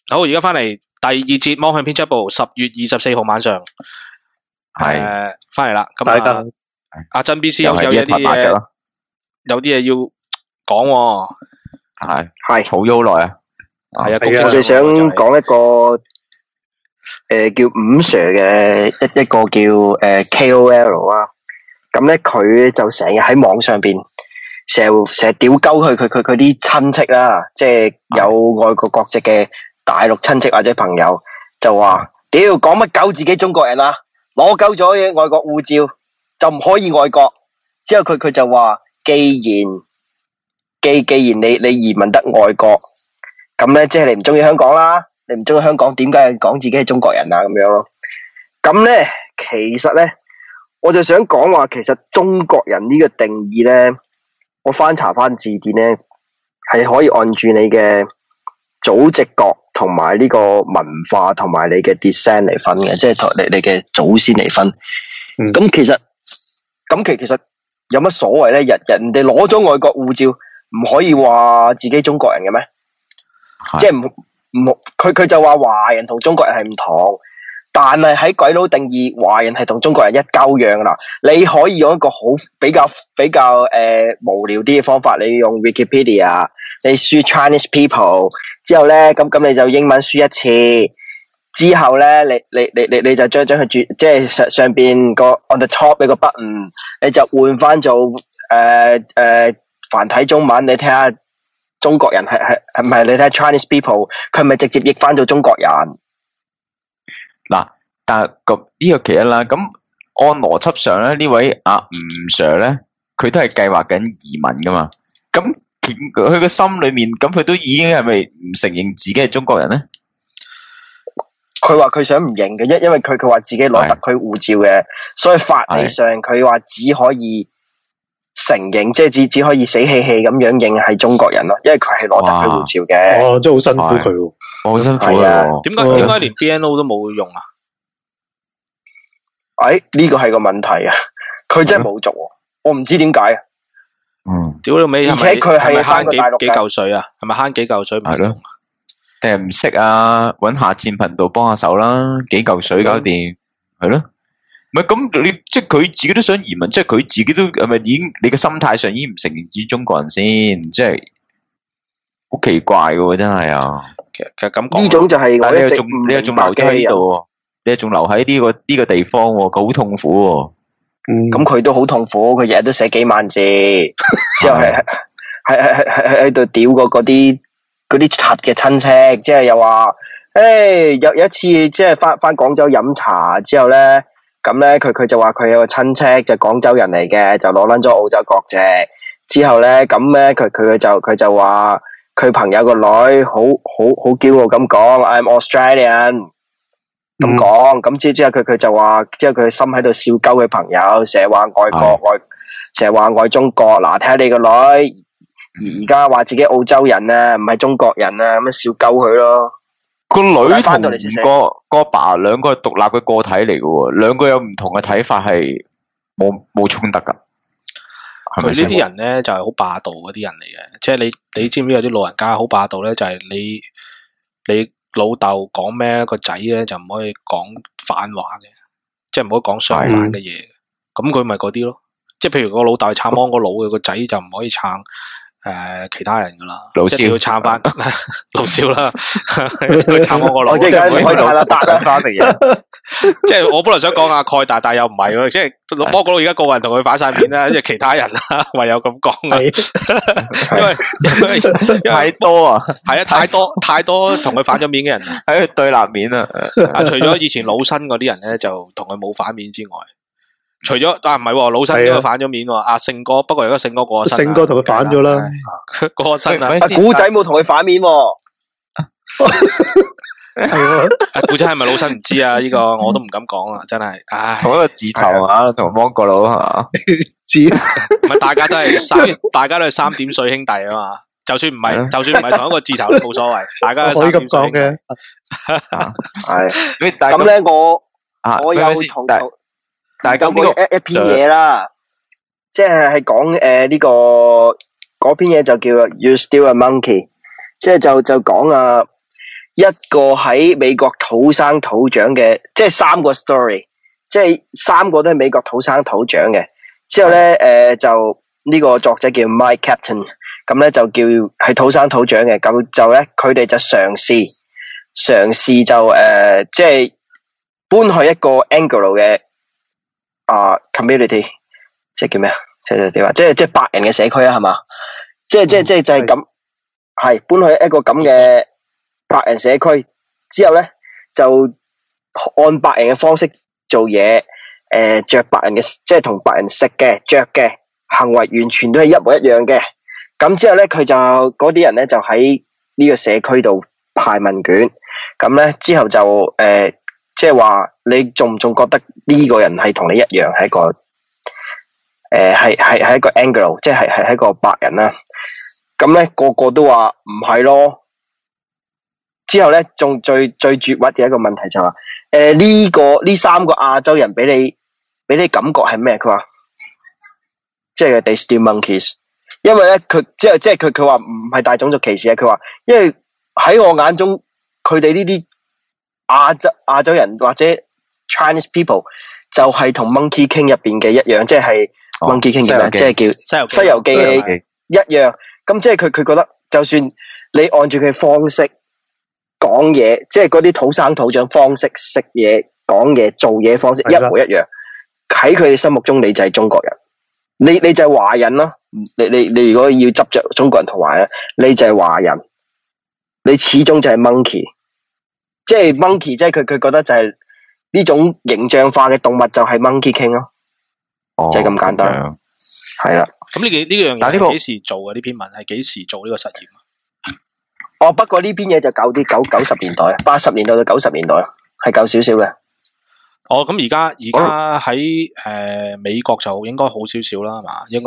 好，而家翻嚟第二節網向編輯部，10月24號晚上， 係翻嚟啦。咁大家阿珍 B C 又係有一啲嘢， 一台麻雀咯， 有啲嘢要講喎。 係儲咗好耐啊。 係啊， 係啊我哋想講一個叫伍 Sir 嘅一個叫KOL 啊，咁咧佢就成日喺網上邊成日屌鳩佢啲親戚啦，即係有外國國籍嘅大陸親戚或者朋友，就話屌講乜鳩自己中國人啊，攞鳩咗嘅外國護照就唔可以外國。之後佢就話，既然你移民得外國，咁咧即係你唔中意香港啦，你唔中意香港，點解要講自己係中國人啊？咁樣咯。咁咧其實咧，我就想講話，其實中國人呢個定義咧，我翻查翻字典咧，係可以按住你嘅祖籍國同埋呢個文化同埋你嘅 descent 嚟分嘅，即係同你嘅祖先嚟分。咁其實有乜所謂咧？人哋攞咗外國護照，唔可以話自己中國人嘅咩？即係佢就話華人同中國人係唔同，但係喺鬼佬定義，華人係同中國人一鳩樣啦。你可以用一個好比較無聊啲嘅方法，你用 Wikipedia， 你輸 Chinese people 之後咧，咁你就英文輸一次，之後咧你就將佢即係上邊個 on the top 有個 button， 你就換翻做繁體中文，你睇下。中國人係唔係？你睇下 Chinese people， 佢係咪直接譯翻做中國人？ 嗱，但係呢個其一啦。咁按邏輯上咧，呢位阿吳 Sir 咧，佢都係計劃緊移民噶嘛。咁佢個心裏面，咁佢都已經係咪唔承認自己係中國人咧？ 佢話佢想唔認嘅，因為佢話自己攞特區護照嘅，所以法理上佢話只可以承認，即係只可以死氣氣咁樣認係中國人咯，因為佢係攞特區護照嘅。 哦，真係好辛苦佢喎。 好辛苦啊！ 點解連 BNO 都冇用啊？ 呢個係個問題啊！佢真係冇做，我唔知點解啊。 屌你尾， 而且佢係慳幾嚿水啊？係咪慳幾嚿水唔用啊？ 定係唔識啊？搵下戰頻道幫下手啦，幾嚿水搞掂，係咯。唔係咁，你即係佢自己都想移民，即係佢自己都係咪已經？你嘅心態上已經唔承認自己中國人先，即係好奇怪嘅喎，真係啊！ 其實咁講， 呢種就係我一直你又仲留咗喺呢度，你又仲留喺呢個地方，佢好痛苦喎。 咁佢都好痛苦，佢日日都寫幾萬字，之後喺度屌過嗰啲柒嘅親戚，即係又話，有一次即係翻廣州飲茶之後咧。咁咧，佢就話佢有個親戚就廣州人嚟嘅，就攞撚咗澳洲國籍。之後咧，咁咧佢就話佢朋友個女好驕傲咁講 ，I'm Australian 咁講。咁之後佢就話，之後佢心喺度笑鳩佢朋友，成日話外國成日話愛中國。嗱，睇下你個女而家話自己澳洲人啊，唔係中國人啊，咁樣笑鳩佢咯。 個女同個阿爸兩個係獨立嘅個體嚟嘅喎，兩個有唔同嘅睇法，係冇衝突噶。 佢呢啲人咧就係好霸道嗰啲人嚟嘅，即係你知唔知有啲老人家好霸道咧？就係你老豆講咩，個仔咧就唔可以講反話嘅，即係唔可以講相反嘅嘢。咁佢咪嗰啲咯，即係譬如個老豆係撐芒果佬嘅，個仔就唔可以撐。其他人噶啦， 老少要撐翻老少啦，撐我個佬， 即係唔可以撐啦， 打花食嘢。 即係我本來想講阿蓋大，但又唔係喎，即係芒果佬而家個個人同佢反晒面啦，即係其他人啦，唯有咁講啊，因為太多啊， 係啊，太多同佢反咗面嘅人喺佢對立面啊。 除咗以前老新嗰啲人咧，就同佢冇反面之外。除咗唔係喎，老新都反咗面喎。阿勝哥，不過而家勝哥過咗身， 勝哥同佢反咗啦， 過咗身啦。 阿古仔冇同佢反面喎。 係古仔係咪老新唔知啊？呢個我都唔敢講啊，真係。唉， 同一個字頭啊，同芒果佬啊， 知唔係大家都係三點水兄弟啊嘛。就算唔係同一個字頭都冇所謂，大家都可以咁講嘅。 係。咁咧，我有同。大家呢一篇嘢啦，即係講呢個嗰篇嘢就叫 You Still a Monkey， 即係就講一個喺美國土生土長嘅，即係3個 story， 即係3個都係美國土生土長嘅。之後咧，就呢個作者叫 Mike Captain， 咁咧就叫係土生土長嘅，咁就咧佢哋就嘗試就即係搬去一個 Anglo 嘅community， 即係叫咩啊？即係點啊？即係白人嘅社區啊，係嘛？即係就係咁，係搬去一個咁嘅白人社區之後咧，就按白人嘅方式做嘢，着白人嘅，即係同白人食嘅、着嘅行為完全都係一模一樣嘅。咁之後咧，佢就嗰啲人咧就喺呢個社區度派問卷，咁咧之後就即係話你仲覺得呢個人係同你一樣係一個係一個 Anglo， 即係一個白人啦。咁咧個個都話唔係咯。之後咧仲最絕屈嘅一個問題就話呢3個亞洲人俾你感覺係咩？佢話即係 they still monkeys， 因為咧佢即係佢話唔係大種族歧視啊。佢話因為喺我眼中佢哋呢啲亞洲人或者 Chinese people 就係同 Monkey King 入邊嘅一樣，即係 Monkey King 嘅咩？即係叫西遊記嘅一樣。咁即係佢覺得就算你按住佢方式講嘢，即係嗰啲土生土長方式食嘢、講嘢、做嘢方式一模一樣，喺佢哋心目中你就係中國人，你就係華人咯。你如果要執着中國人同華人，你就係華人，你始終就係 monkey， 即係 monkey， 即係佢覺得就係呢種形象化嘅動物就係 Monkey King 咯，就係咁簡單，係啦。 咁呢樣嘢係幾時做嘅？呢篇文係幾時做呢個實驗啊？ 不過呢篇嘢就舊啲，90年代、80年代到90年代，係舊少少嘅。 咁而家喺美國就應該好少少啦，係嘛？應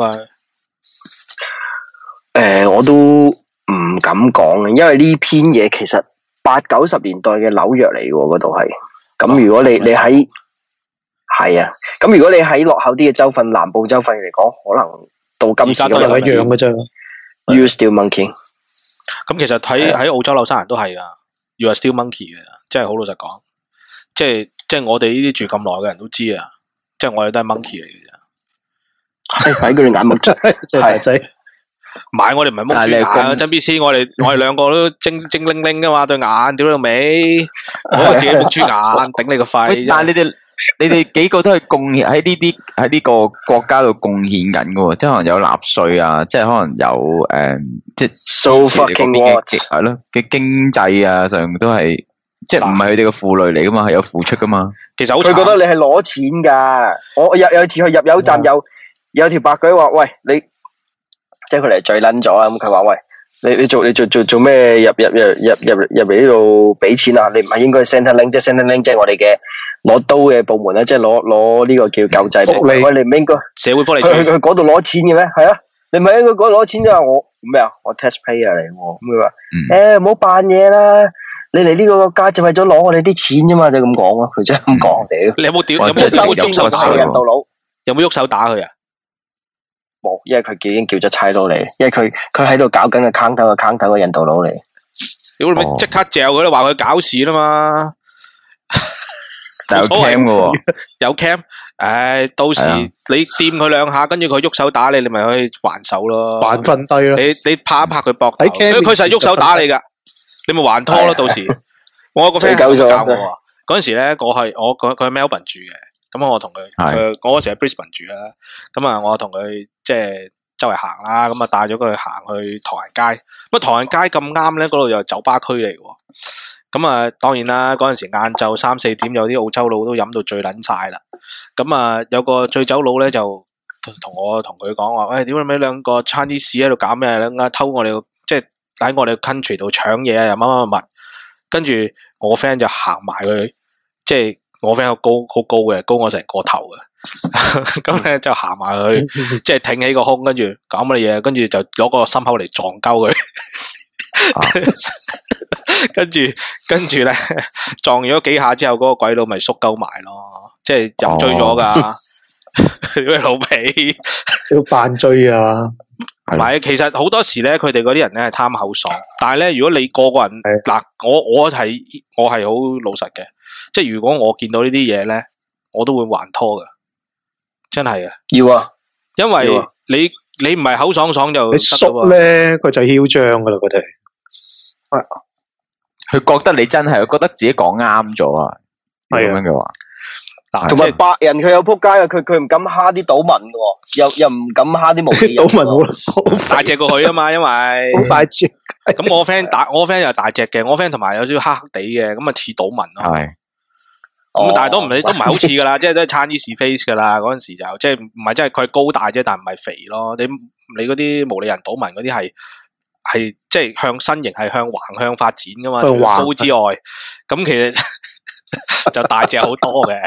該我都唔敢講嘅，因為呢篇嘢其實80、90年代嘅紐約嚟嘅喎，嗰度係。咁如果你喺係啊，咁如果你喺落後啲嘅州份、南部州份嚟講，可能到今時都係一樣嘅啫。 You still monkey。 咁其實喺澳洲紐西蘭都係噶 ，You are still monkey 嘅，即係好老實講，即係我哋呢啲住咁耐嘅人都知啊，即係我哋都係 monkey 嚟嘅啫。 喺佢哋眼目中係， 唔係我哋唔係蒙住眼啊，真 B C， 我哋兩個都精靈靈噶嘛，對眼屌到尾，我自己蒙住眼，頂你個肺。 但係你哋幾個都係貢獻喺呢個國家度貢獻緊嘅喎，即係可能有納稅啊，即係可能有即係 so fucking what 係咯嘅經濟啊上都係，即係唔係佢哋嘅負累嚟噶嘛，係有付出噶嘛。 其實好， 佢覺得你係攞錢㗎。我有次去入油站，有條白鬼話：喂，你即係佢嚟最撚咗啊！咁佢話：喂，你做咩入嚟呢度俾錢啊？你唔係應該 Centrelink， 即係 Centrelink 即係我哋嘅攞刀嘅部門咧，即係攞呢個叫救濟福利。喂，你唔應該社會福利去嗰度攞錢嘅咩？係啊，你唔係應該嗰度攞錢啫？我咩啊？我 taxpayer 嚟喎。咁佢話：唔好扮嘢啦！你嚟呢個國家就為咗攞我哋啲錢啫嘛，就咁講咯。佢真係咁講屌。 你有冇屌？有即係收冇錢打人道佬？ 有冇喐手打佢啊？ 冇，因為佢已經叫咗差佬嚟，因為佢喺度搞緊個 counter 嘅印度佬嚟。 屌你咪即刻嚼佢啦，話佢搞事啦嘛。 就有 cam 嘅喎， 有 cam， 到時你掂佢兩下，跟住佢喐手打你，你咪可以還手咯。 還瞓低咯。 你拍一拍佢膊頭，佢實係喐手打你噶，你咪還拖咯。到時我有個 friend 教我喎，嗰陣時咧，佢喺 Melbourne 住嘅，咁我同佢，我嗰時喺 Brisbane 住啦，咁啊，我同佢即係周圍行啦，咁啊帶咗佢行去唐人街，咁啊唐人街咁啱咧，嗰度又係酒吧區嚟喎。咁啊，當然啦，嗰陣時晏晝3、4點，有啲澳洲佬都飲到醉撚晒啦。咁啊，有個醉酒佬咧就同佢講話，喂，點解你兩個 Chinese 喺度搞咩？兩個偷我哋即係喺我哋 country 度搶嘢啊，又乜。跟住我 friend 就行埋佢，即係我 friend 好高嘅，高我成個頭嘅。咁咧就行埋佢，即係挺起個胸，跟住搞乜嘢，跟住就攞個心口嚟撞鳩佢。跟住咧撞咗幾下之後，嗰個鬼佬咪縮鳩埋咯，即係飲醉咗噶，屌你老味， 要扮醉啊！ 唔係，其實好多時咧，佢哋嗰啲人咧係貪口爽，但係咧，如果你個人嗱，我係好老實嘅，即係如果我見到呢啲嘢咧，我都會還拖嘅，真係嘅。 要啊， 因為你唔係口爽爽就你縮咧，佢就囂張噶啦，佢哋。 佢覺得你真係，覺得自己講啱咗啊，係咁樣嘅話。 嗱， 同埋白人佢有仆街啊，佢唔敢蝦啲島民嘅，又唔敢蝦啲無理人。 島民好大隻過佢啊嘛，因為好大隻。 咁我 friend 又大隻嘅，我 friend 同埋有少少黑黑地嘅，咁啊似島民咯。 係。 咁但係都唔係好似噶啦，即係都係差啲是 face 噶啦。嗰陣時就即係唔係真係佢係高大啫，但唔係肥咯。你嗰啲無理人島民嗰啲係即係向身形係向橫向發展噶嘛，除咗高之外，咁其實就大隻好多嘅。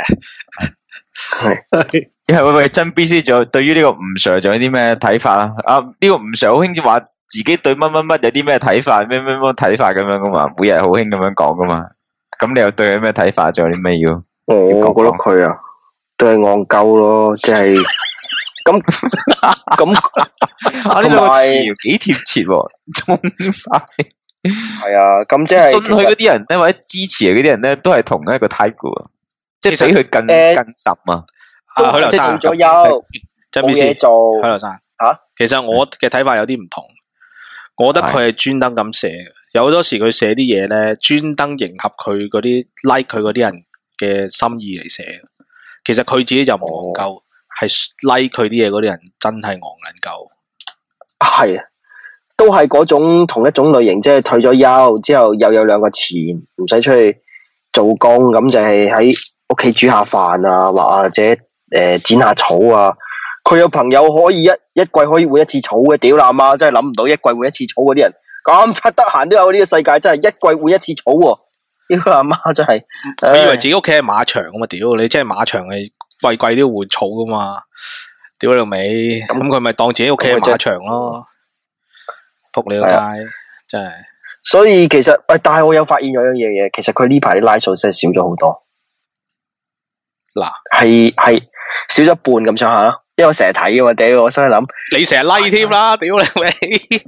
係喂，真 B C 仲有對於呢個吳 Sir 仲有啲咩睇法啊？啊，呢個吳 Sir 好興話自己對乜乜乜有啲咩睇法，咩睇法咁樣噶嘛，每日好興咁樣講噶嘛。咁你又對佢咩睇法？仲有啲咩要？ 我覺得佢啊，都係戇鳩咯，即係咁啊呢個詞幾貼切喎，中晒。 係啊，咁即係信佢嗰啲人咧，或者支持佢嗰啲人咧，都係同一個 type 嘅，即係比佢更深啊。 許留山退咗休，冇嘢做。 許留山吓， 其實我嘅睇法有啲唔同，我覺得佢係專登咁寫嘅。有好多時佢寫啲嘢咧，專登迎合佢嗰啲 like 佢嗰啲人嘅心意嚟寫。其實佢自己就唔戇鳩，係 like 佢啲嘢嗰啲人真係戇撚鳩。係啊，都係嗰種同一種類型，即係退咗休之後又有兩個錢，唔使出去做工，咁就係喺屋企煮下飯啊，或者剪下草啊。佢有朋友可以一季可以換一次草嘅，屌啦媽，真係諗唔到一季換一次草嗰啲人咁柒得閒都有，呢個世界真係一季換一次草喎！屌阿媽真係， 佢以為自己屋企係馬場咁嘛？屌你真係馬場係季季都要換草噶嘛？屌你老味，咁佢咪當自己屋企係馬場咯？仆你個街，真係。 所以其實但係我有發現有樣嘢，其實佢呢排啲拉數真係少咗好多。 嗱， 係少咗半咁上下咯。因為我成日睇噶嘛，屌我心諗， 你成日拉添啦，屌你咪，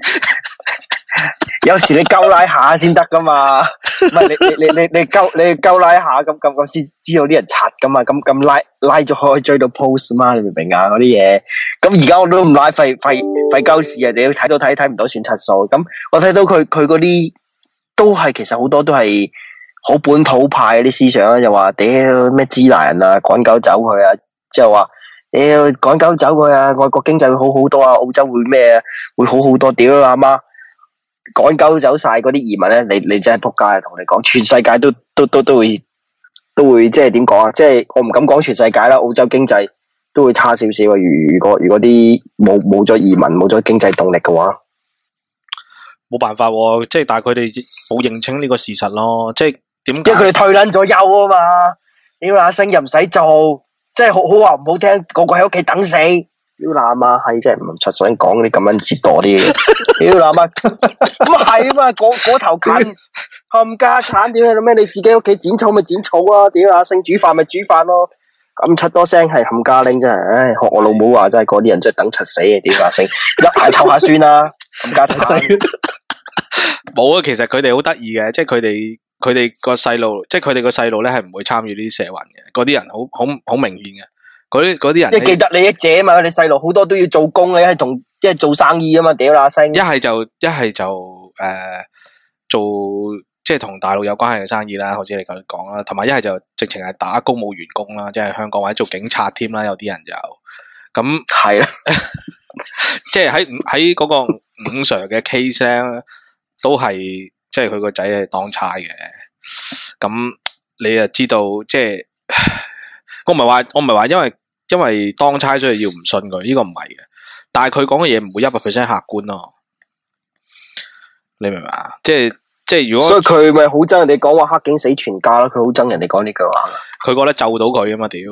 有時你鳩拉下先得噶嘛，唔係你鳩拉下咁先知道啲人刷噶嘛，咁拉咗可以追到 post 嘛，你明唔明啊？嗰啲嘢，咁而家我都唔拉，費鳩事啊！屌睇到睇唔到算柒數，咁我睇到佢嗰啲都係其實好多都係好本土派啲思想啊，又話屌咩支那人啊，趕狗走佢啊，之後話。屌趕狗走佢啊！外國經濟會好好多啊，澳洲會咩啊？會好好多。屌阿媽趕狗走晒嗰啲移民咧，你真係仆街啊！同你講，全世界都會即係點講啊？即係我唔敢講全世界啦，澳洲經濟都會差少少啊。如果啲冇咗移民冇咗經濟動力嘅話， 冇辦法喎，即係但係佢哋冇認清呢個事實咯。即係點解？ 因為佢哋退撚咗休啊嘛。屌阿星又唔使做。即係好話唔好聽，個個喺屋企等死。屌乸媽係真係唔出想講啲咁樣折墮啲嘢。屌乸媽咁係啊嘛，嗰頭近冚家產，屌你咩？你自己屋企剪草咪剪草啊！屌阿星煮飯咪煮飯咯。咁出多聲係冚家拎真係，唉學我老母話真係嗰啲人真係等柒死啊！屌阿星一下抽下算啦，冚家產。 冇啊，其實佢哋好得意嘅，即係佢哋個細路，即係佢哋個細路咧，係唔會參與呢啲社運嘅。嗰啲人好明顯嘅。嗰啲人， 即係既得利益者啊嘛！佢哋細路好多都要做工嘅，一係做生意啊嘛！屌啦聲。一係就做即係同大陸有關係嘅生意啦，好似你咁講啦。同埋一係就直情係打公務員工啦，即係香港或者做警察添啦。有啲人就咁係啊， 即係喺嗰個伍 Sir 嘅 case 咧，都係。即係佢個仔係當差嘅，咁你又知道，即係我唔係話因為當差所以要唔信佢，呢個唔係嘅。但係佢講嘅嘢唔會100% 客觀咯，你明唔明啊？即係如果，所以佢咪好憎人哋講話黑警死全家咯，佢好憎人哋講呢句話。 佢覺得咒到佢啊嘛，屌！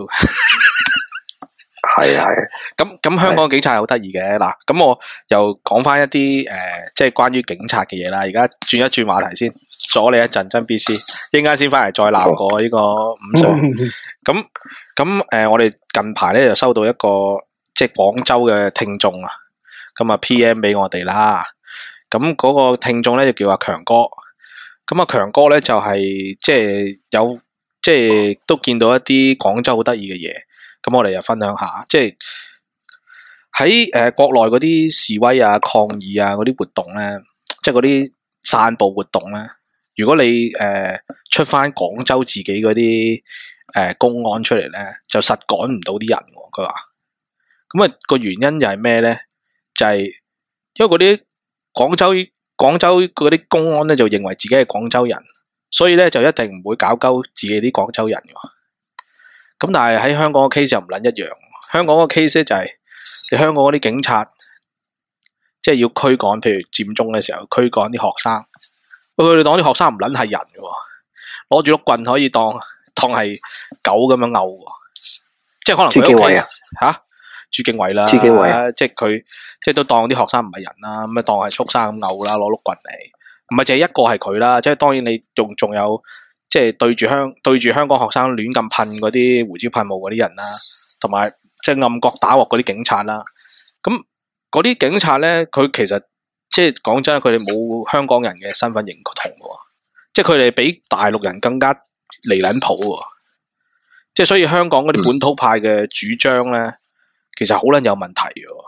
係啊， 咁香港警察係好得意嘅嗱，咁我又講翻一啲即係關於警察嘅嘢啦。而家轉一轉話題先，阻你一陣，真 B C， 一陣間先翻嚟再鬧過呢個伍 Sir。咁我哋近排咧就收到一個即係廣州嘅聽眾啊， 咁啊 PM 俾我哋啦。咁嗰個聽眾咧就叫阿強哥。咁阿強哥咧就係即係有即係都見到一啲廣州好得意嘅嘢。咁我哋又分享下，即係喺國內嗰啲示威啊、抗議啊嗰啲活動咧，即係嗰啲散步活動咧。如果你出翻廣州自己嗰啲公安出嚟咧，就實趕唔到啲人喎。佢話咁啊，個原因就係咩咧？就係因為嗰啲廣州嗰啲公安咧就認為自己係廣州人，所以咧就一定唔會搞鳩自己啲廣州人㗎。咁但係喺香港嘅 case 就唔撚一樣。香港嘅 case 咧就係你香港嗰啲警察，即係要驅趕，譬如佔中嘅時候驅趕啲學生，佢哋當啲學生唔撚係人嘅喎，攞住碌棍可以當係狗咁樣毆喎，即係可能佢屋企嚇朱經緯啦，即係佢即係都當啲學生唔係人啦，咁啊當係畜生咁毆啦，攞碌棍嚟，唔係淨係一個係佢啦，即係當然你仲有即係對住香港學生亂咁噴嗰啲胡椒噴霧嗰啲人啦，同埋即係暗角打鑊嗰啲警察啦，咁嗰啲警察咧，佢其實即係講真，佢哋冇香港人嘅身份認同喎，即係佢哋比大陸人更加離撚譜喎，即係所以香港嗰啲本土派嘅主張咧，其實好撚有問題嘅，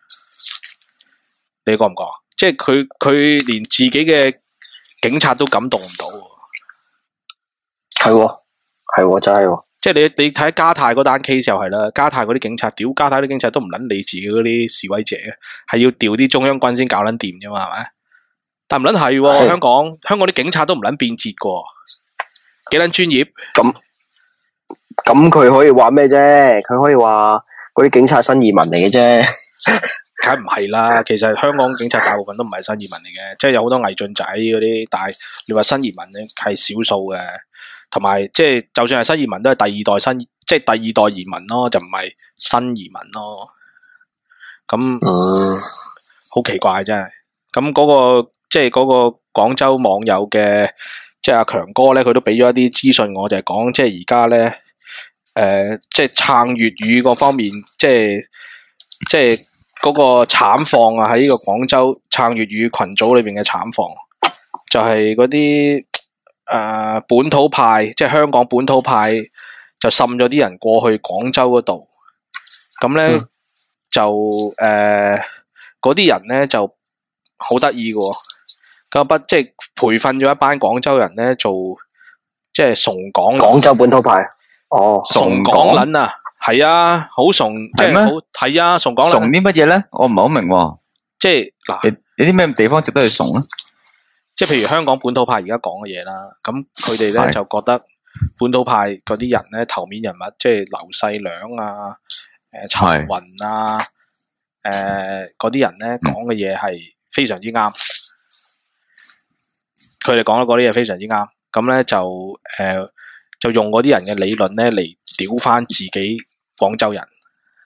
你覺唔覺？即係佢連自己嘅警察都感動唔到， 係真係喎。 即係你睇加泰嗰單 case 就係啦，加泰嗰啲警察，屌加泰啲警察都唔撚理自己嗰啲示威者，係要調啲中央軍先搞撚掂啫嘛，係咪？但唔撚係喎，香港啲警察都唔撚變節個，幾撚專業？ 咁佢可以話咩啫？佢可以話嗰啲警察新移民嚟嘅啫。 梗唔係啦，其實香港警察大部分都唔係新移民嚟嘅，即係有好多偽進仔嗰啲，但係你話新移民咧係少數嘅。同埋即係就算係新移民都係第二代移民咯，就唔係新移民咯。咁好奇怪真係。咁嗰個即係嗰個廣州網友嘅即係阿強哥咧，佢都俾咗一啲資訊我，就係講即係而家咧即係撐粵語嗰方面，即係嗰個慘況啊！喺呢個廣州撐粵語群組裏邊嘅慘況，就係嗰啲。本土派即係香港本土派就滲咗啲人過去廣州嗰度，咁咧就嗰啲人咧就好得意嘅，咁即係培訓咗一班廣州人咧做即係崇港廣州本土派， 崇港撚啊，係啊，好崇即係好係啊，崇港撚崇啲乜嘢咧？我唔係好明喎， 即係嗱， 有啲咩地方值得去崇咧？ 即係譬如香港本土派而家講嘅嘢啦，咁佢哋咧就覺得本土派嗰啲人咧頭面人物，即係劉細良啊、陳雲啊、嗰啲人咧講嘅嘢係非常之啱，佢哋講咗嗰啲嘢非常之啱，咁咧就用嗰啲人嘅理論咧嚟屌翻自己廣州人，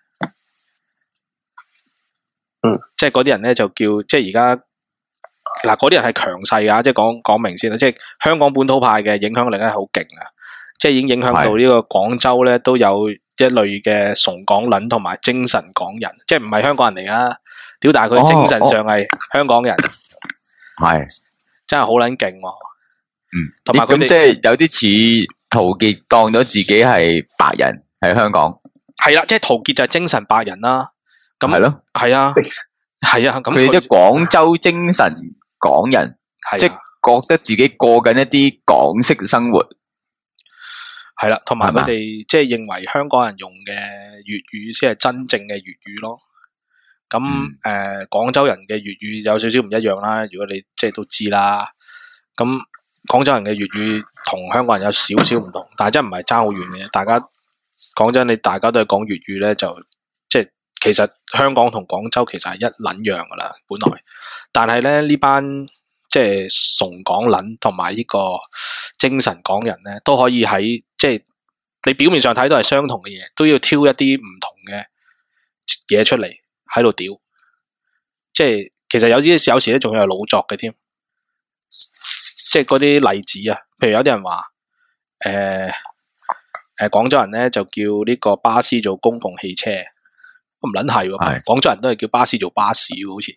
即係嗰啲人咧就叫即係而家。嗱，嗰啲人係強勢啊！即係講明先啦，即係香港本土派嘅影響力咧好勁啊！即係已經影響到呢個廣州咧都有一類嘅崇港撚同埋精神港人，即係唔係香港人嚟啦，屌！但係佢精神上係香港人，係真係好撚勁喎！同埋佢哋即係有啲似陶傑當咗自己係白人喺香港， 係啦，即係陶傑就係精神白人啦，咁係咯， 係啊，係啊，咁佢即係廣州精神港人，即係覺得自己過緊一啲港式生活， 係啦，同埋佢哋即係認為香港人用嘅粵語先係真正嘅粵語咯。咁廣州人嘅粵語有少少唔一樣啦，如果你即係都知啦。咁廣州人嘅粵語同香港人有少少唔同，但係真係唔係爭好遠嘅。大家講真，你大家都係講粵語咧，就即係其實香港同廣州其實係一撚樣噶啦，本來。但係咧呢班即係崇港撚同埋呢個精神港人咧，都可以喺即係你表面上睇到係相同嘅嘢，都要挑一啲唔同嘅嘢出嚟喺度屌。即係其實有時咧仲有係老作嘅添，即係嗰啲例子啊，譬如有啲人話廣州人咧就叫呢個巴士做公共汽車， 唔撚係喎， 係廣州人都係叫巴士做巴士喎，好似，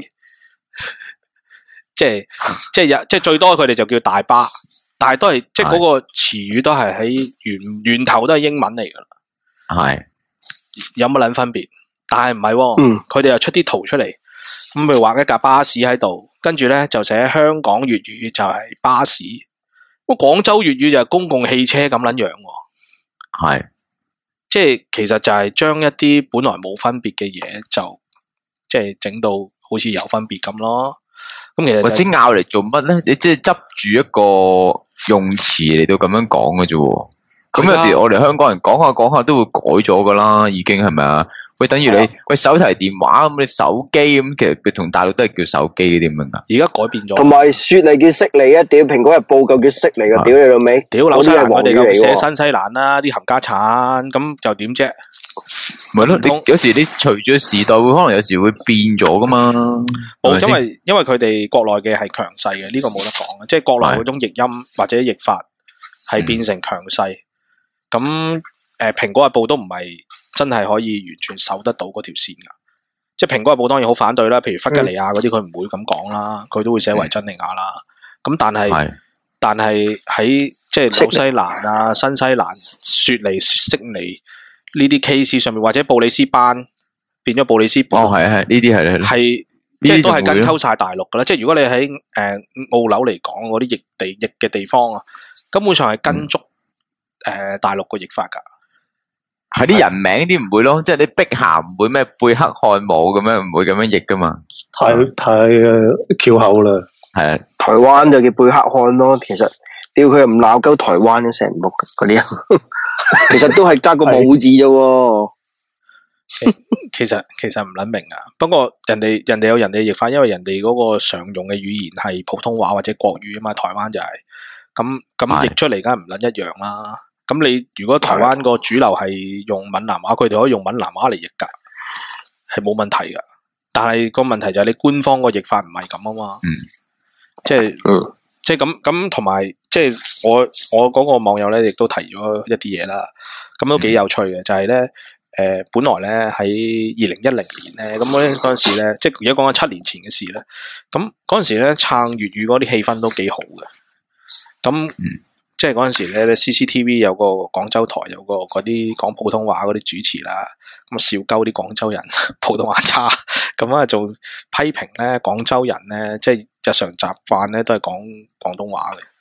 即係最多佢哋就叫大巴，但係都係即係嗰個詞語都係喺源頭都係英文嚟㗎啦。 係有乜撚分別？但係唔係喎，佢哋又出啲圖出嚟，咁譬如畫一架巴士喺度，跟住咧就寫香港粵語就係巴士，咁廣州粵語就係公共汽車咁撚樣喎。 係， 即係其實就係將一啲本來冇分別嘅嘢，就即係整到好似有分別咁咯。咁其實或者拗嚟做乜咧？你即係執住一個用詞嚟到咁樣講嘅啫喎。咁有時我哋香港人講下講下都會改咗噶啦，已經係咪啊？喂，等於你喂手提電話咁，你手機咁，其實佢同大陸都係叫手機嗰啲咁樣噶。 而家改變咗。 同埋雪梨叫悉尼啊！屌蘋果日報夠叫悉尼噶，屌你老味！ 屌紐西蘭佢哋夠寫新西蘭啦，啲冚家產咁又點啫？ 咪咯，你有時你隨住時代會可能有時會變咗噶嘛。 因為佢哋國內嘅係強勢嘅，呢個冇得講嘅，即係國內嗰種譯音或者譯法係變成強勢。咁蘋果日報都唔係真係可以完全守得到嗰條線㗎，即係蘋果日報當然好反對啦，譬如弗吉尼亞嗰啲佢唔會咁講啦，佢都會寫維珍尼亞啦。咁但係喺即係紐西蘭啊、新西蘭、雪梨、悉尼呢啲 case 上面，或者布里斯班變咗布里斯班， 係呢啲係即係都係跟溝晒大陸㗎啦。即係如果你喺澳紐嚟講嗰啲譯嘅地方啊，根本上係跟足大陸個譯法㗎。 係啲人名啲唔會咯，即係你碧咸唔會咩貝克漢姆咁樣，唔會咁樣譯噶嘛。 太翹口啦。 係啊， 台灣就叫貝克漢咯。其實屌佢又唔鬧鳩台灣嘅成木嗰啲人，其實都係加個母字啫喎。 其實唔撚明啊。不過人哋有人哋譯法，因為人哋嗰個常用嘅語言係普通話或者國語啊嘛。台灣就係咁譯出嚟，梗係唔撚一樣啦。咁你如果台灣個主流係用閩南話，佢哋可以用閩南話嚟譯㗎，係冇問題㗎。但係個問題就係你官方個譯法唔係咁啊嘛。即係咁同埋，即係我嗰個網友咧，亦都提咗一啲嘢啦。咁都幾有趣嘅，就係咧本來咧喺2010年咧，咁嗰陣時咧，即係而家講緊7年前嘅事咧。咁嗰陣時咧撐粵語嗰啲氣氛都幾好嘅。咁即係嗰陣時咧 ，CCTV 有個廣州台有個嗰啲講普通話嗰啲主持啦，咁笑鳩啲廣州人普通話差，咁啊做批評咧廣州人咧，即係日常習慣咧都係講廣東話嘅。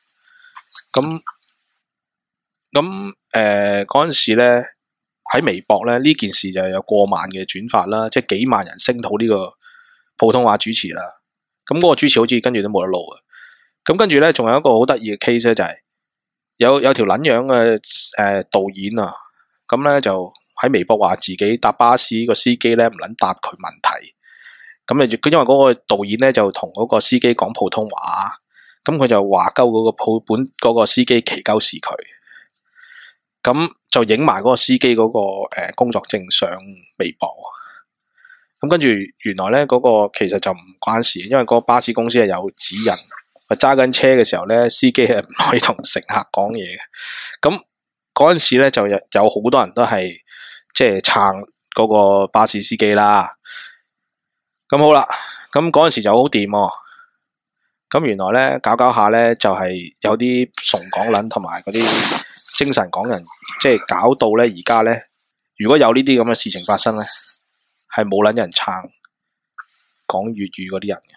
咁嗰陣時咧喺微博咧呢件事就有過萬嘅轉發啦，即係幾萬人聲討呢個普通話主持啦。咁嗰個主持好似跟住都冇得撈啊。咁跟住咧仲有一個好得意嘅 case 咧就係、有條撚樣嘅導演啊，咁咧就喺微博話自己搭巴士個司機咧唔撚答佢問題，咁因為嗰個導演咧就同嗰個司機講普通話，咁佢就話鳩嗰個司機奇鳩視佢，咁就影埋嗰個司機嗰個工作證上微博，咁跟住原來咧嗰個其實就唔關事，因為嗰個巴士公司係有指引。揸緊車嘅時候咧，司機係唔可以同乘客講嘢嘅。咁嗰陣時咧，就有好多人都係即係撐嗰個巴士司機啦。咁好啦，咁嗰陣時就好掂喎。咁原來咧搞下咧，就係有啲崇港撚同埋嗰啲精神港人，即係搞到咧而家咧，如果有呢啲咁嘅事情發生咧，係冇撚人撐講粵語嗰啲人嘅。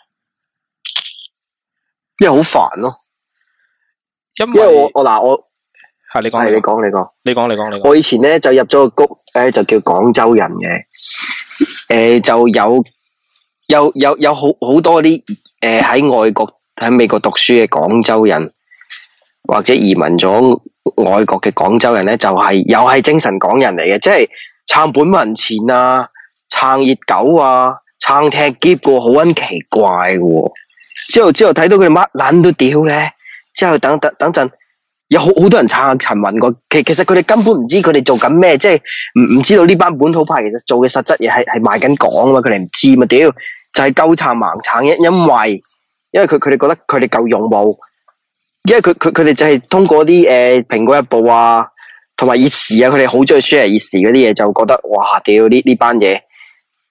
因為好煩咯，因為我係你講， 我以前咧就入咗個谷，就叫廣州人嘅，就有好多啲喺外國喺美國讀書嘅廣州人，或者移民咗外國嘅廣州人咧，就係又係精神港人嚟嘅，即係撐本民前啊，撐熱狗啊，撐踢篋嘅，好撚奇怪嘅。之後睇到佢哋乜撚都屌嘅，之後等陣有好多人撐陳雲個，其實佢哋根本唔知佢哋做緊咩，即係唔知道呢班本土派其實做嘅實質嘢係賣緊港啊嘛，佢哋唔知嘛，屌就係鳩撐盲撐，因為佢哋覺得佢哋夠勇武，因為佢哋就係通過啲蘋果日報啊同埋熱時啊，佢哋好中意 share 熱時嗰啲嘢，就覺得哇屌呢班嘢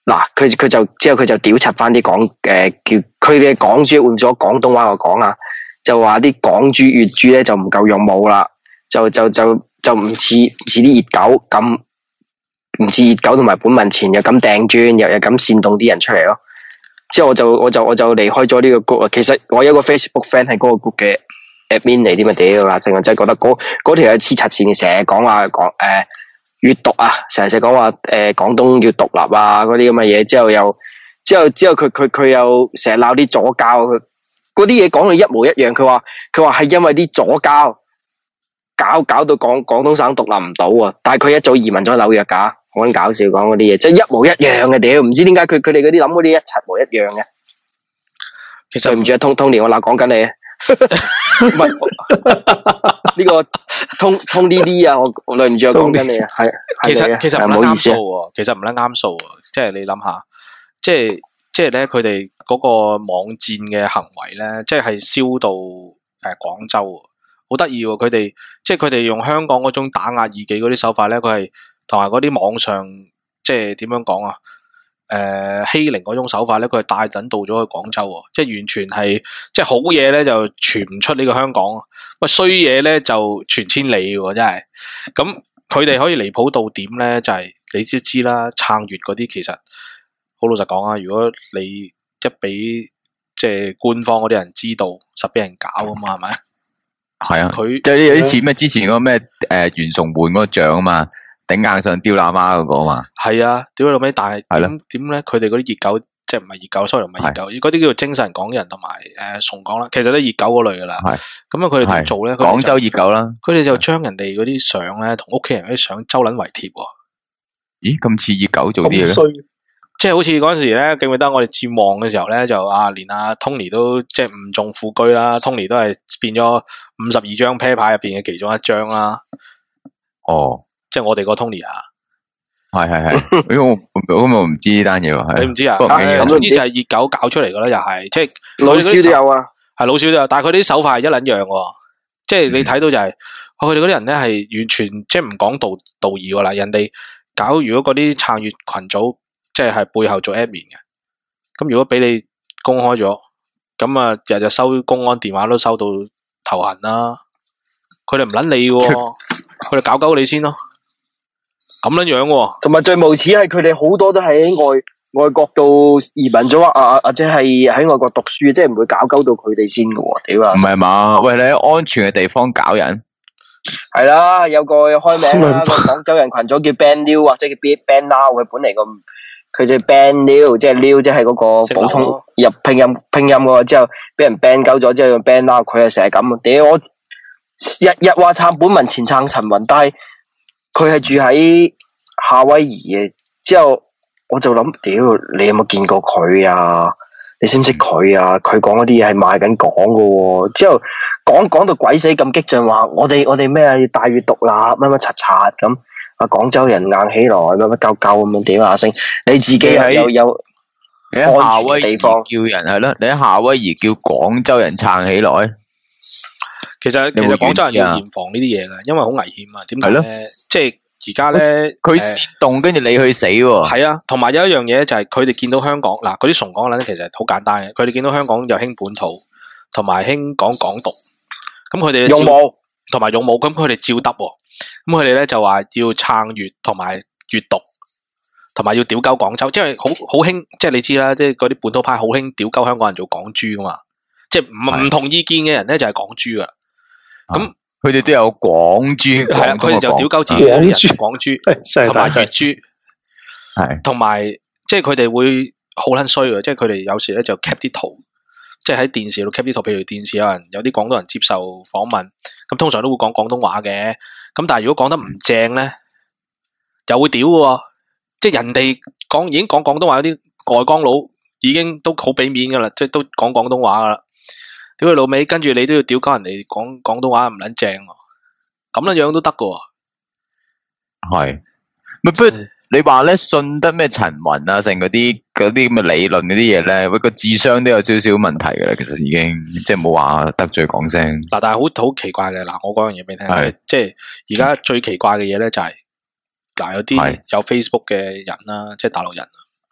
嗱，佢就之後佢就屌柒翻啲叫佢嘅港豬換咗廣東話個講啊，就話啲港豬粵豬咧就唔夠勇武啦，就唔似啲熱狗咁，唔似熱狗同埋本民前又咁掟磚，又咁煽動啲人出嚟咯。之後我就離開咗呢個 group 啊。其實我有個 Facebook friend 係嗰個 group 嘅 admin 嚟，啲咪屌啊！成日真係覺得嗰條係黐柒線，成日講話閱讀啊，成日講話廣東要獨立啊嗰啲咁嘅嘢。之後佢又成日鬧啲左膠，嗰啲嘢講到一模一樣。佢話係因為啲左膠搞到廣東省獨立唔到啊！但係佢一早移民咗紐約㗎。好撚搞笑講嗰啲嘢，即係一模一樣嘅屌，唔知點解佢哋嗰啲諗嗰啲一齊模一樣嘅。 其實對唔住啊，Tony，我嗱講緊你，唔係呢個通呢啲啊，我對唔住啊，講緊你啊，係其實唔唔好意思啊， 其實唔撚啱數喎，即係你諗下，即係咧佢哋嗰個網戰嘅行為咧，即係燒到廣州，好得意喎！佢哋用香港嗰種打壓異己嗰啲手法咧，佢係同埋嗰啲網上即係點樣講啊？欺凌嗰種手法咧，佢係帶緊到咗去廣州喎，即係完全係即係好嘢咧就傳唔出呢個香港，喂衰嘢咧就傳千里喎，真係。咁佢哋可以離譜到點咧？就係你都知啦，撐粵嗰啲其實好老實講啊，如果你一俾即係官方嗰啲人知道，實俾人搞啊嘛，係咪？ 係啊， 佢即係有啲似咩？之前嗰個咩袁崇煥嗰個獎啊嘛，頂硬上丟喇媽嗰個啊嘛。係啊，屌你老味！但係點咧？佢哋嗰啲熱狗即係唔係熱狗 ，sorry 唔係熱狗，嗰啲叫做精神港人同埋崇港啦，其實都熱狗嗰類噶啦。係咁啊，佢哋點做咧？ 廣州熱狗啦。 佢哋就將人哋嗰啲相咧，同屋企人嗰啲相周撚圍貼喎。 咦？咁似熱狗做啲嘢咧？ 即係好似嗰陣時咧，記唔記得我哋戰旺嘅時候咧，就連阿 Tony 都即係誤中副車啦 ，Tony 都係變咗52張啤牌入邊嘅其中一張啦。 哦， 即係我哋個 Tony 啊， 係，因為我唔知呢單嘢喎， 你唔知啊？咁總之就係熱狗搞出嚟噶啦，又係即係老少都有啊， 係老少都有，但係佢啲手法係一撚樣喎，即係你睇到就係佢哋嗰啲人咧係完全即係唔講道義㗎啦，人哋搞如果嗰啲撐粵群組。即係背後做 admin 嘅，咁如果俾你公開咗，咁啊日收公安電話都收到頭痕啦。佢哋唔撚理喎，佢哋搞你先咯，咁樣樣喎。同埋最無恥係佢哋好多都喺外國度移民咗啊，或者係喺外國讀書，即係唔會搞到佢哋先嘅喎。屌啊！ 唔係嘛？喂，你喺安全嘅地方搞人， 係啦，有個開名啦，個廣州人群組叫 Band New 或者叫 Band Now，佢本嚟佢就 ban new， 即係 new， 即係嗰個普通入拼音嗰個，之後俾人 ban 鳩咗，之後用 ban now， 佢又成日咁。屌我日話撐本民前撐陳雲，但係佢係住喺夏威夷嘅。之後我就諗，屌你有冇見過佢啊？你識唔識佢啊？佢講嗰啲嘢係賣緊港噶喎。之後講到鬼死咁激進，話我哋咩要大粵獨立乜乜柒柒咁。廣州人硬起來乜鳩咁樣點啊聲，你自己有你喺夏威夷叫人係咯，你喺夏威夷叫廣州人撐起來。 其實廣州人要嚴防呢啲嘢嘅，因為好危險啊。點解咧？即係而家咧， 佢煽動跟住你去死喎。 係啊，同埋有一樣嘢就係佢哋見到香港嗱，嗰啲崇港人其實好簡單嘅，佢哋見到香港又興本土，同埋興講港獨，咁佢哋勇武同埋勇武，咁佢哋照得喎。咁佢哋咧就話要撐粵同埋粵獨，同埋要屌鳩廣州，即係好興，即係你知啦，即係嗰啲本土派好興屌鳩香港人做港豬噶嘛，即係唔同意見嘅人咧就係港豬噶。咁佢哋都有廣豬， 係啊，佢哋就屌鳩自己啲人港豬，同埋粵豬， 係，同埋即係佢哋會好撚衰嘅，即係佢哋有時咧就 cap 啲圖，即係喺電視度 cap 啲圖，譬如電視有啲廣東人接受訪問，咁通常都會講廣東話嘅。咁但係如果講得唔正咧，又會屌嘅，即係人哋已經講廣東話，有啲外江佬已經都好俾面噶啦，即係都講廣東話噶啦。屌佢老味，跟住你都要屌鳩人哋講廣東話唔撚正，咁樣都得嘅。 係，咪不如你話咧，信得咩陳雲啊，成嗰啲咁嘅理論嗰啲嘢咧，個智商都有少少問題嘅啦。其實已經即係冇話得罪講聲。嗱， 但係好奇怪嘅，嗱，我講樣嘢俾你聽，即係而家最奇怪嘅嘢咧就係，嗱，有啲有 Facebook 嘅人啦，即係大陸人，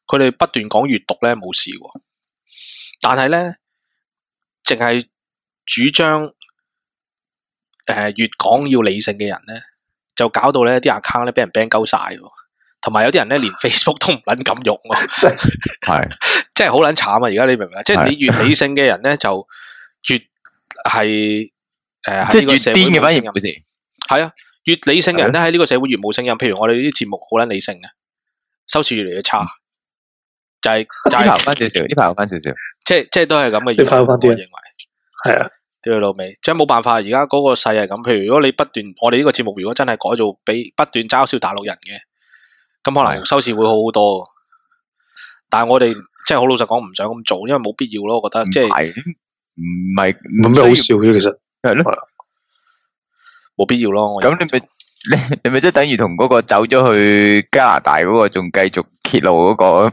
佢哋不斷講閱讀咧冇事喎，但係咧淨係主張越講要理性嘅人咧，就搞到咧啲 account 咧俾人 ban 鳩晒喎，同埋有啲人咧連 Facebook 都唔撚敢用喎， 係即係好撚慘啊！而家你明唔明？即係你越理性嘅人咧就越係即係越癲嘅反而冇事。 係啊，越理性嘅人咧喺呢個社會越冇聲音。譬如我哋呢啲節目好撚理性嘅，收視越嚟越差。就係呢排翻少少，呢排翻少少， 即係都係咁嘅。 你翻翻啲， 我認為係啊， 屌你老味，即係冇辦法。而家嗰個勢係咁。譬如如果你不斷，我哋呢個節目如果真係改造俾不斷嘲笑大陸人嘅，咁可能收視會好好多。但係我哋即係好老實講，唔想咁做，因為冇必要咯。我覺得即係唔係冇咩好笑嘅，其實係咯， 冇必要咯。 咁你咪即係等於同嗰個走咗去加拿大嗰個仲繼續揭露嗰個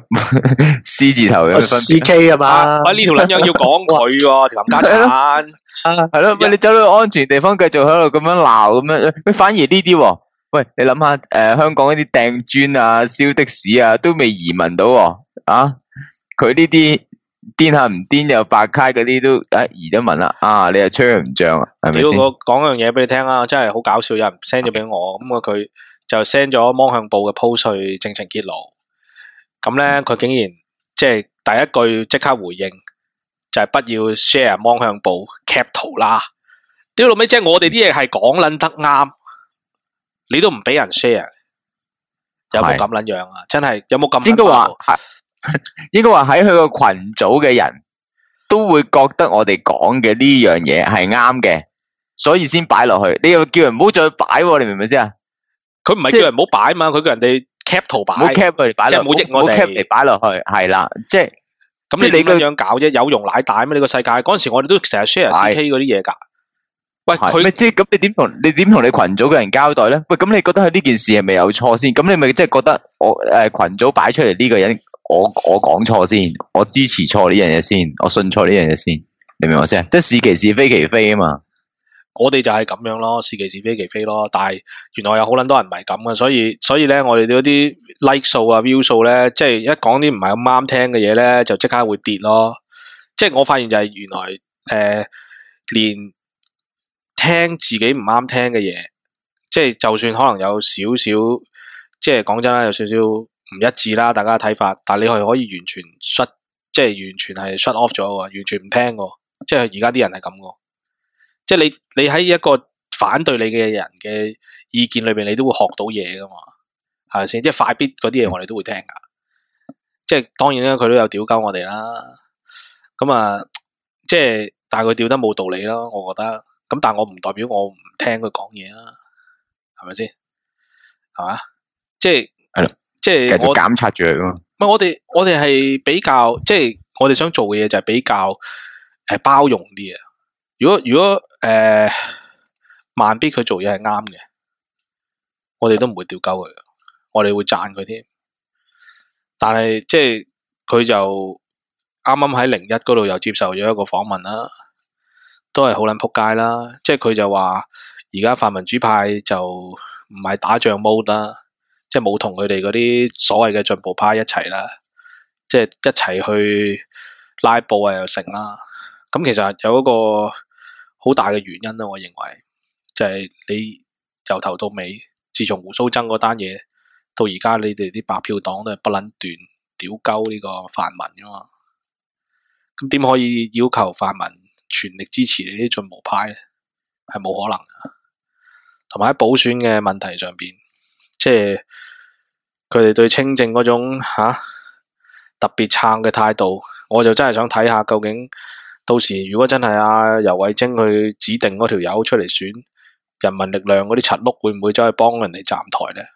C 字頭嘅分別 CK 啊嘛， 喂呢條撚樣要講佢喎，條冚家鏟係咯，喂你走到安全地方繼續喺度咁樣鬧咁樣，喂反而呢啲，喂你諗下香港嗰啲掟磚啊、燒的士啊都未移民到啊，佢呢啲癲下唔癲又白卡嗰啲都移咗民啦，你又吹佢唔漲啊，係咪先？ 屌我講樣嘢俾你聽啊，真係好搞笑，有人 send 咗俾我，咁佢就 send 咗芒向報嘅 post 去正情揭露，咁咧佢竟然即係第一句即刻回應就係不要 share 芒向報 cap 圖啦，屌老味，即係我哋啲嘢係講撚得啱，你都唔俾人 share， 有冇咁撚樣啊？真係有冇咁？ 應該話喺佢個群組嘅人都會覺得我哋講嘅呢樣嘢係啱嘅，所以先擺落去。你又叫人唔好再擺，你明唔明先啊？ 佢唔係叫人唔好擺嘛，佢叫人哋 cap 圖擺， 冇 cap 佢擺落， 即係冇益我哋 cap 嚟擺落去，係啦，即係咁你點樣搞啫？有容乃大咩？呢個世界嗰陣時我哋都成日 share CK 嗰啲嘢㗎。喂，佢即係咁，你點同你群組嘅人交代咧？喂，咁你覺得佢呢件事係咪有錯先？咁你咪即係覺得我群組擺出嚟呢個人？我講錯先，我支持錯呢樣嘢先，我信錯呢樣嘢先，你明唔明我先？即係是其是非其非啊嘛。 我哋就係咁樣咯，是其是非其非咯。但係原來有好撚多人唔係咁嘅，所以咧，我哋嗰啲 like 數啊、view 數咧，即係一講啲唔係咁啱聽嘅嘢咧，就即刻會跌咯。即係我發現就係原來連聽自己唔啱聽嘅嘢，即係就算可能有少少，即係講真啦，有少少唔一致啦，大家嘅睇法，但係你係可以完全即係完全係 shut off 咗喎，完全唔聽喎。即係而家啲人係咁喎，即係你喺一個反對你嘅人嘅意見裏邊，你都會學到嘢噶嘛，係咪先？即係快必嗰啲嘢，我哋都會聽噶。即係當然啦，佢都有屌鳩我哋啦。咁啊，即係但係佢屌得冇道理咯，我覺得。咁但係我唔代表我唔聽佢講嘢啊，係咪先？係嘛？即係係咯。即係繼續監察住佢咯。 唔係我哋係比較，即係我哋想做嘅嘢就係比較包容啲啊。如果萬必佢做嘢係啱嘅，我哋都唔會屌鳩佢，我哋會讚佢添。但係即係佢就啱啱喺01嗰度又接受咗一個訪問啦，都係好撚仆街啦。即係佢就話而家泛民主派就唔係打仗 mode 啦。即係冇同佢哋嗰啲所謂嘅進步派一齊啦，即係一齊去拉布啊又成啦。咁其實有一個好大嘅原因啦，我認為就係你由頭到尾，自從胡鬚曾嗰單嘢到而家，你哋啲白票黨都係不撚斷屌鳩呢個泛民噶嘛。咁點可以要求泛民全力支持你啲進步派咧？係冇可能嘅。同埋喺補選嘅問題上邊，即係佢哋對青政嗰種特別撐嘅態度，我就真係想睇下究竟到時如果真係游蕙禎去指定嗰條友出嚟選，人民力量嗰啲柒碌會唔會走去幫人哋站台咧？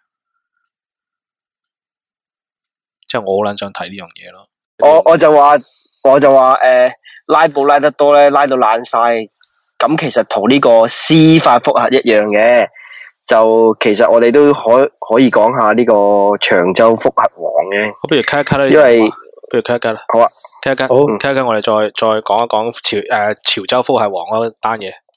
即係我好撚想睇呢樣嘢咯。 我就話拉布拉得多咧，拉到爛晒，咁其實同呢個司法覆核一樣嘅。就其實我哋都可以講下呢個長洲覆核王嘅。 不如 cut 一 cut 啦， 因為不如 cut 一 cut 啦。 好啊 ，cut 一 cut，cut 一 cut，我哋再講一講潮州覆核王嗰單嘢。